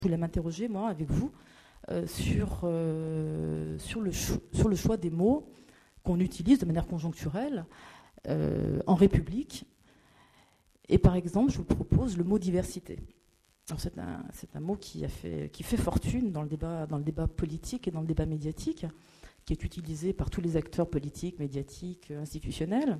voulais m'interroger, moi, avec vous, sur le choix des mots qu'on utilise de manière conjoncturelle en République. Et par exemple, je vous propose le mot diversité. Alors c'est un mot qui fait fortune dans le débat politique et dans le débat médiatique, qui est utilisé par tous les acteurs politiques, médiatiques, institutionnels.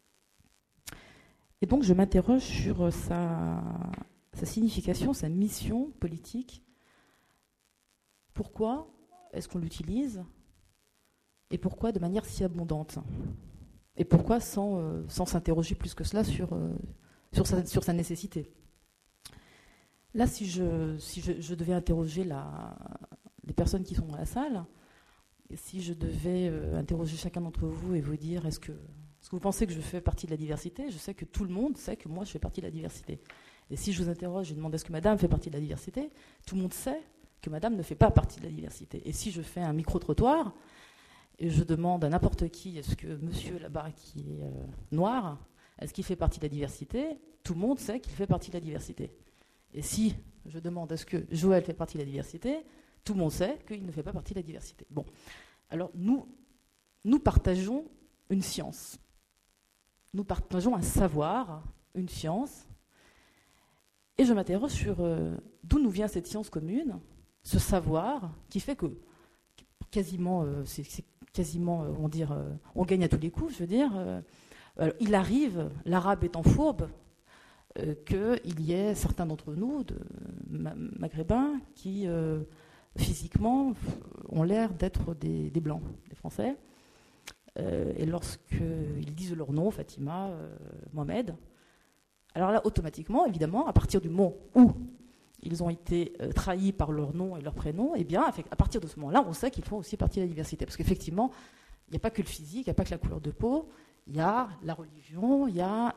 Et donc je m'interroge sur sa signification, sa mission politique. Pourquoi est-ce qu'on l'utilise et pourquoi de manière si abondante? Et pourquoi sans s'interroger plus que cela sur sa nécessité? Là, si je devais interroger les personnes qui sont dans la salle, et si je devais interroger chacun d'entre vous et vous dire est-ce que vous pensez que je fais partie de la diversité? Je sais que tout le monde sait que moi je fais partie de la diversité. Et si je vous interroge et demande est-ce que madame fait partie de la diversité, tout le monde sait que madame ne fait pas partie de la diversité. Et si je fais un micro-trottoir et je demande à n'importe qui est-ce que monsieur là-bas qui est noir, est-ce qu'il fait partie de la diversité? Tout le monde sait qu'il fait partie de la diversité. Et si je demande est-ce que Joël fait partie de la diversité, tout le monde sait qu'il ne fait pas partie de la diversité. Bon, alors nous partageons une science. Nous partageons un savoir, une science. Et je m'interroge sur d'où nous vient cette science commune, ce savoir qui fait que quasiment, on gagne à tous les coups, je veux dire. Il arrive, l'arabe étant fourbe, qu'il y ait certains d'entre nous, maghrébins, qui physiquement ont l'air d'être des blancs, des Français. Et lorsqu'ils disent leur nom, Fatima, Mohamed, alors là, automatiquement, évidemment, à partir du moment où ils ont été trahis par leur nom et leur prénom, eh bien, à partir de ce moment-là, on sait qu'ils font aussi partie de la diversité. Parce qu'effectivement, il n'y a pas que le physique, il n'y a pas que la couleur de peau, il y a la religion, il y a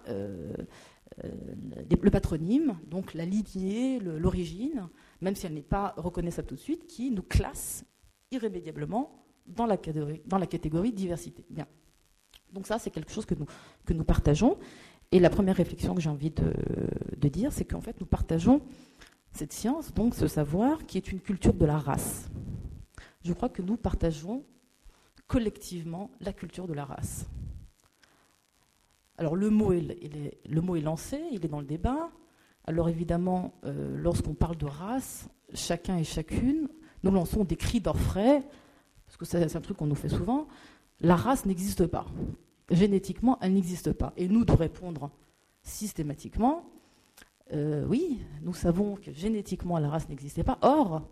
le patronyme, donc la lignée, l'origine, même si elle n'est pas reconnaissable tout de suite, qui nous classe irrémédiablement dans la catégorie diversité. Bien. Donc ça, c'est quelque chose que nous partageons. Et la première réflexion que j'ai envie de dire, c'est qu'en fait, nous partageons cette science, donc ce savoir, qui est une culture de la race. Je crois que nous partageons collectivement la culture de la race. Alors le mot est lancé, il est dans le débat. Alors évidemment, lorsqu'on parle de race, chacun et chacune, nous lançons des cris d'orfraie, parce que c'est un truc qu'on nous fait souvent. La race n'existe pas. Génétiquement, elle n'existe pas. Et nous de répondre systématiquement, oui, nous savons que génétiquement la race n'existait pas. Or,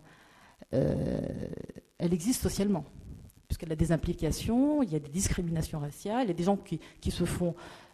elle existe socialement, puisqu'elle a des implications, il y a des discriminations raciales, il y a des gens qui se font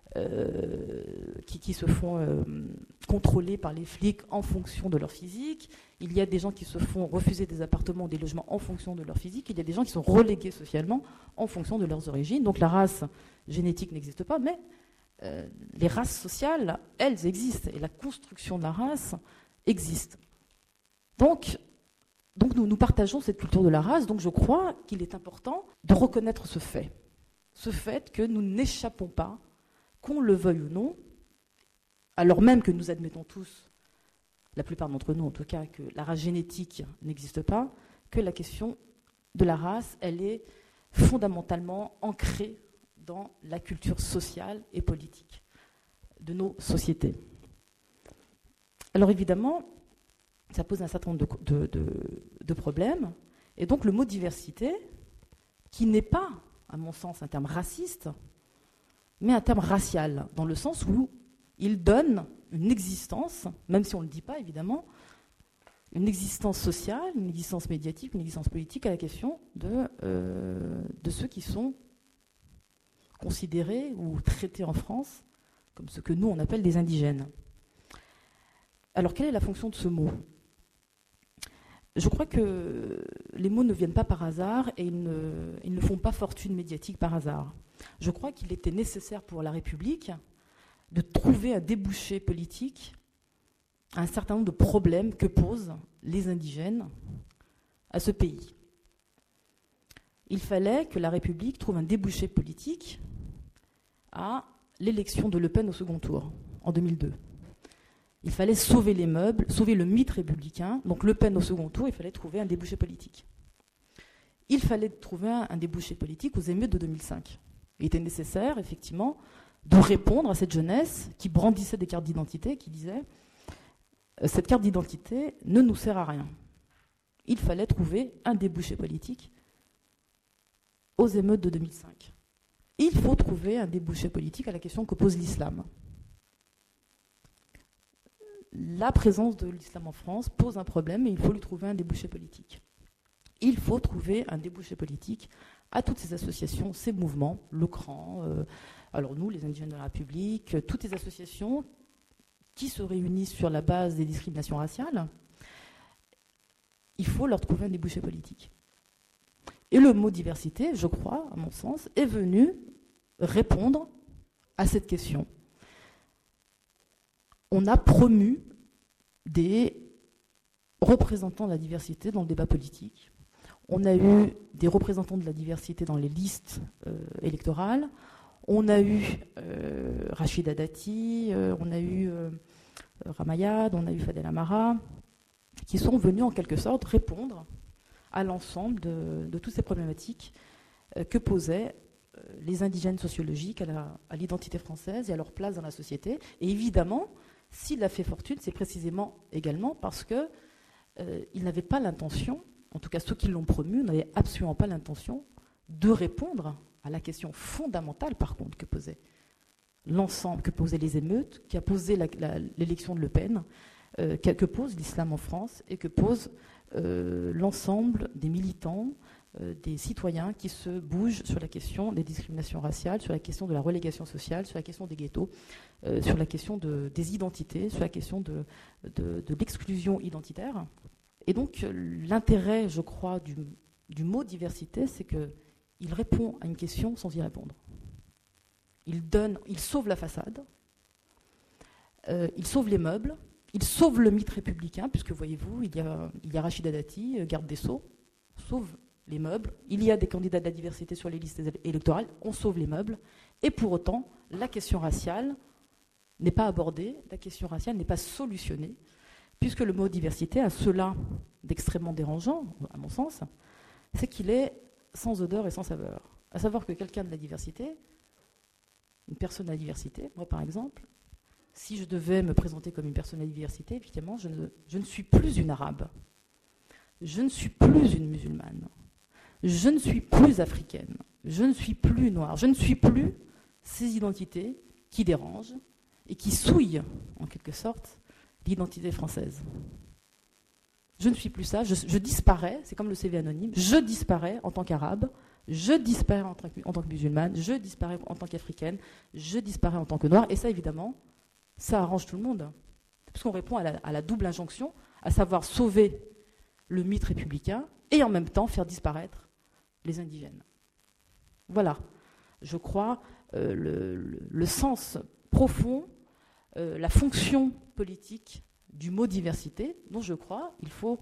contrôler par les flics en fonction de leur physique. Il y a des gens qui se font refuser des appartements ou des logements en fonction de leur physique. Il y a des gens qui sont relégués socialement en fonction de leurs origines. Donc la race génétique n'existe pas, mais les races sociales, elles existent. Et la construction de la race existe. Donc nous partageons cette culture de la race. Donc je crois qu'il est important de reconnaître ce fait que nous n'échappons pas, qu'on le veuille ou non, alors même que nous admettons tous, la plupart d'entre nous en tout cas, que la race génétique n'existe pas, que la question de la race, elle est fondamentalement ancrée dans la culture sociale et politique de nos sociétés. Alors évidemment, ça pose un certain nombre de problèmes, et donc le mot diversité, qui n'est pas, à mon sens, un terme raciste, mais un terme racial, dans le sens où il donne une existence, même si on ne le dit pas évidemment, une existence sociale, une existence médiatique, une existence politique à la question de ceux qui sont considérés ou traités en France comme ce que nous on appelle des indigènes. Alors quelle est la fonction de ce mot ? Je crois que les mots ne viennent pas par hasard et ils ne font pas fortune médiatique par hasard. Je crois qu'il était nécessaire pour la République de trouver un débouché politique à un certain nombre de problèmes que posent les indigènes à ce pays. Il fallait que la République trouve un débouché politique à l'élection de Le Pen au second tour, en 2002. Il fallait sauver les meubles, sauver le mythe républicain. Donc Le Pen au second tour, il fallait trouver un débouché politique. Il fallait trouver un débouché politique aux émeutes de 2005. Il était nécessaire, effectivement, de répondre à cette jeunesse qui brandissait des cartes d'identité, qui disait « Cette carte d'identité ne nous sert à rien ». Il fallait trouver un débouché politique aux émeutes de 2005. Il faut trouver un débouché politique à la question que pose l'islam. La présence de l'islam en France pose un problème et il faut lui trouver un débouché politique. Il faut trouver un débouché politique à toutes ces associations, ces mouvements, le CRAN, alors nous, les indigènes de la République, toutes les associations qui se réunissent sur la base des discriminations raciales. Il faut leur trouver un débouché politique. Et le mot diversité, je crois, à mon sens, est venu répondre à cette question. On a promu des représentants de la diversité dans le débat politique. On a eu des représentants de la diversité dans les listes électorales. On a eu Rachida Dati, on a eu Ramayad, on a eu Fadel Amara, qui sont venus en quelque sorte répondre à l'ensemble de toutes ces problématiques que posaient les indigènes sociologiques à l'identité française et à leur place dans la société. Et évidemment, s'il a fait fortune, c'est précisément également parce qu'ils n'avaient pas l'intention, en tout cas ceux qui l'ont promu, n'avaient absolument pas l'intention de répondre à la question fondamentale, par contre, que posait l'ensemble, que posaient les émeutes, qui a posé l'élection de Le Pen, que pose l'islam en France et que pose l'ensemble des militants, des citoyens qui se bougent sur la question des discriminations raciales, sur la question de la relégation sociale, sur la question des ghettos, sur la question des identités, sur la question de l'exclusion identitaire. Et donc l'intérêt, je crois, du mot diversité, c'est qu'il répond à une question sans y répondre. Il sauve la façade, il sauve les meubles, il sauve le mythe républicain, puisque voyez-vous, il y a Rachida Dati, garde des Sceaux, sauve les meubles, il y a des candidats de la diversité sur les listes électorales, on sauve les meubles, et pour autant, la question raciale n'est pas abordée, la question raciale n'est pas solutionnée, puisque le mot diversité a cela d'extrêmement dérangeant, à mon sens, c'est qu'il est sans odeur et sans saveur. À savoir que quelqu'un de la diversité, une personne à la diversité, moi par exemple, si je devais me présenter comme une personne à la diversité, effectivement, je ne suis plus une arabe, je ne suis plus une musulmane, je ne suis plus africaine, je ne suis plus noire, je ne suis plus ces identités qui dérangent et qui souillent, en quelque sorte, l'identité française. Je ne suis plus ça, je disparais, c'est comme le CV anonyme, je disparais en tant qu'arabe, je disparais en tant que musulmane, je disparais en tant qu'africaine, je disparais en tant que noire, et ça, évidemment, ça arrange tout le monde, puisqu'on répond à la double injonction, à savoir sauver le mythe républicain et en même temps faire disparaître les indigènes. Voilà, je crois, le sens profond, la fonction politique du mot diversité, dont je crois qu'il faut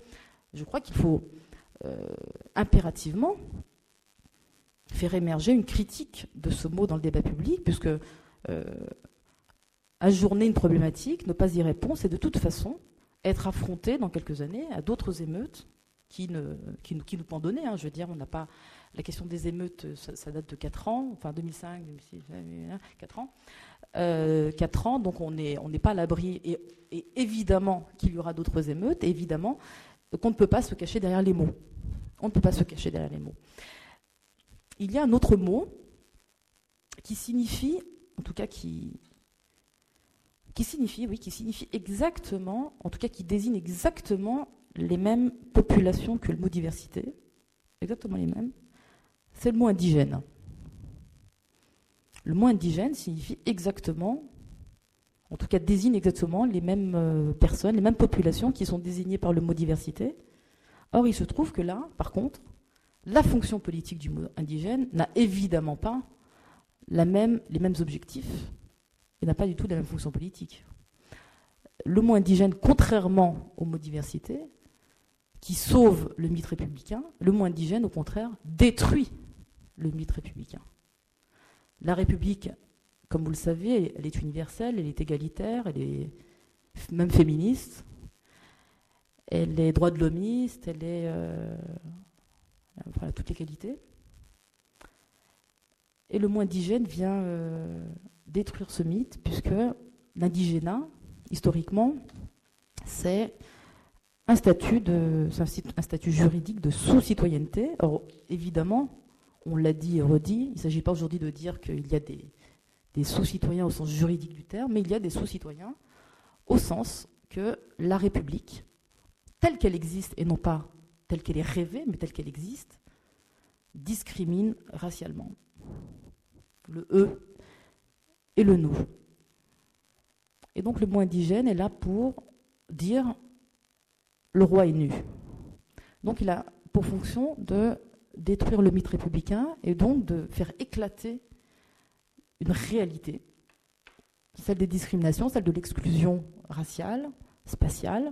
impérativement faire émerger une critique de ce mot dans le débat public, puisque ajourner une problématique, ne pas y répondre, c'est de toute façon être affronté dans quelques années à d'autres émeutes qui nous pendonnaient. Je veux dire, on n'a pas la question des émeutes, ça date de 4 ans, enfin 2005, 2006, 4 ans. 4 ans, donc on n'est pas à l'abri, et évidemment qu'il y aura d'autres émeutes, et évidemment qu'on ne peut pas se cacher derrière les mots. On ne peut pas se cacher derrière les mots. Il y a un autre mot qui signifie, en tout cas qui signifie exactement, en tout cas qui désigne exactement les mêmes populations que le mot diversité, exactement les mêmes, c'est le mot indigène. Le mot indigène signifie exactement, en tout cas désigne exactement les mêmes personnes, les mêmes populations qui sont désignées par le mot diversité. Or, il se trouve que là, par contre, la fonction politique du mot indigène n'a évidemment pas les mêmes objectifs et n'a pas du tout la même fonction politique. Le mot indigène, contrairement au mot diversité, qui sauve le mythe républicain, le mot indigène, au contraire, détruit le mythe républicain. La République, comme vous le savez, elle est universelle, elle est égalitaire, elle même féministe, elle est droit de l'homiste, elle est voilà, toutes les qualités. Et le mot indigène vient détruire ce mythe, puisque l'indigénat, historiquement, c'est un statut juridique de sous-citoyenneté. Or, évidemment, on l'a dit et redit, il ne s'agit pas aujourd'hui de dire qu'il y a des sous-citoyens au sens juridique du terme, mais il y a des sous-citoyens au sens que la République, telle qu'elle existe, et non pas telle qu'elle est rêvée, mais telle qu'elle existe, discrimine racialement. Le « eux » et le « nous ». Et donc le mot indigène est là pour dire le roi est nu. Donc il a pour fonction de détruire le mythe républicain et donc de faire éclater une réalité, celle des discriminations, celle de l'exclusion raciale, spatiale.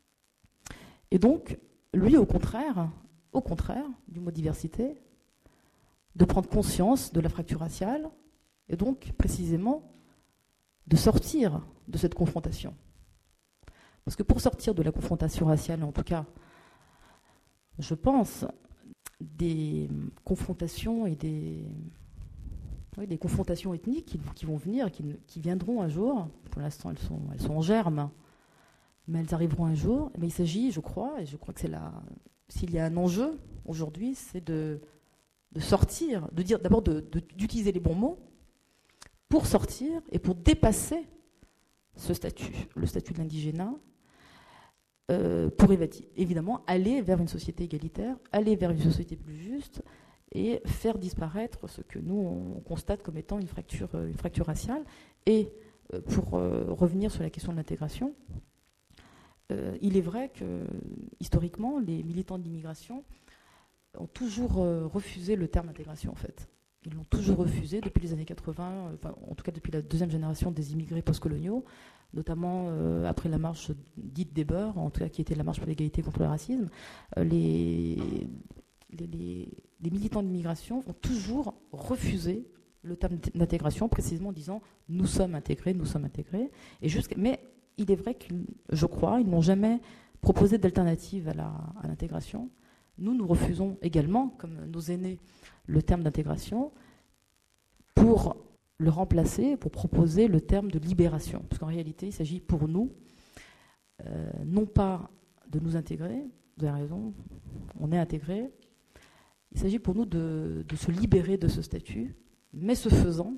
Et donc, lui, au contraire du mot diversité, de prendre conscience de la fracture raciale et donc, précisément, de sortir de cette confrontation. Parce que pour sortir de la confrontation raciale, en tout cas, je pense, des confrontations et des confrontations ethniques qui vont venir, qui viendront un jour. Pour l'instant, elles sont en germe, mais elles arriveront un jour. Mais il s'agit, je crois que c'est là, s'il y a un enjeu aujourd'hui, c'est de sortir, de dire d'abord d'utiliser les bons mots pour sortir et pour dépasser ce statut, le statut de l'indigénat, pour évidemment aller vers une société égalitaire, aller vers une société plus juste et faire disparaître ce que nous on constate comme étant une fracture raciale. Et pour revenir sur la question de l'intégration, il est vrai que historiquement les militants de l'immigration ont toujours refusé le terme intégration en fait. Ils l'ont toujours refusé depuis les années 80, en tout cas depuis la deuxième génération des immigrés postcoloniaux, notamment après la marche dite des Beurs, en tout cas qui était la marche pour l'égalité contre le racisme. Les militants de l'immigration ont toujours refusé le terme d'intégration, précisément en disant « nous sommes intégrés ». Mais il est vrai qu'ils n'ont jamais proposé d'alternative à l'intégration. Nous refusons également, comme nos aînés, le terme d'intégration pour le remplacer, pour proposer le terme de libération. Parce qu'en réalité, il s'agit pour nous, non pas de nous intégrer, vous avez raison, on est intégrés, il s'agit pour nous de se libérer de ce statut, mais ce faisant,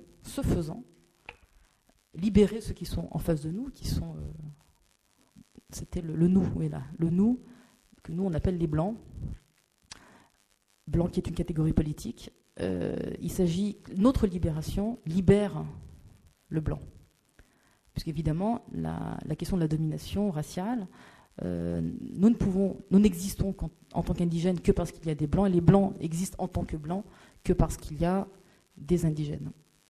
libérer ceux qui sont en face de nous, qui sont... c'était le nous, oui, là, le nous, que nous on appelle les blancs. Blanc qui est une catégorie politique. Il s'agit, notre libération libère le blanc. Puisqu'évidemment, la question de la domination raciale, nous n'existons en tant qu'indigènes que parce qu'il y a des blancs, et les blancs existent en tant que blancs que parce qu'il y a des indigènes.